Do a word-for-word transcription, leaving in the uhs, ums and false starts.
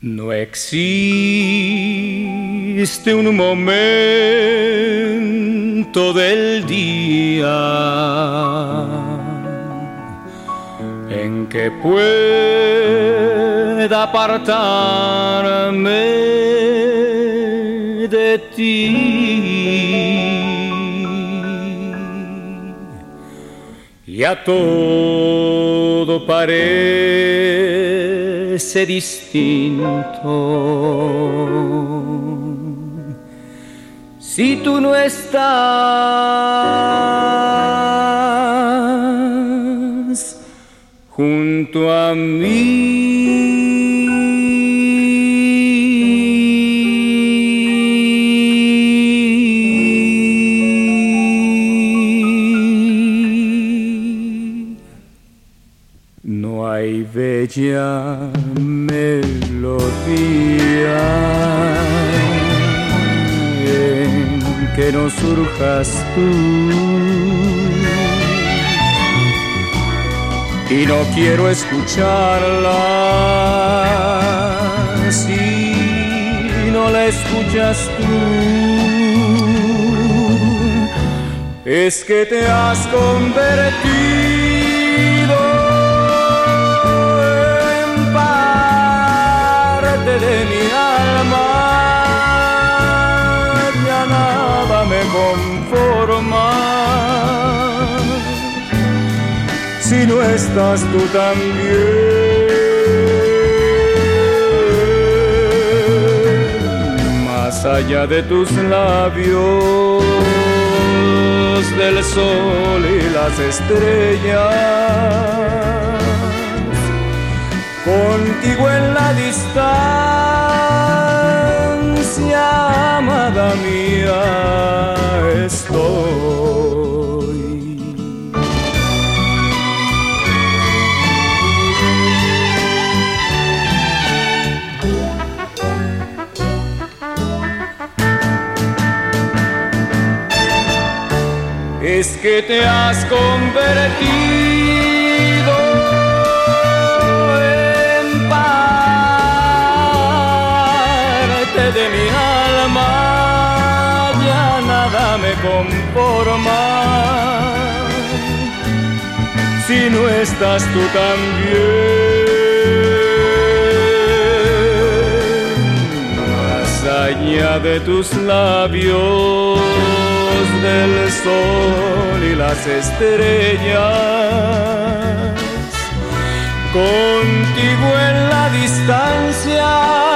No existe un momento del día en que pueda apartarme de ti. Ya todo parece distinto si tú no estás junto a mí. No hay bella melodía en que no surjas tú, y no quiero escucharla si no la escuchas tú. Es que te has convertido en parte de mi alma, ya nada me conforma si no estás tú también. Más allá de tus labios, del sol y las estrellas, contigo en la distancia, amada mía, estoy. Es que te has convertido en parte de mi alma, ya nada me conforma si no estás tú también. Más allá de tus labios, del sol y las estrellas, contigo en la distancia,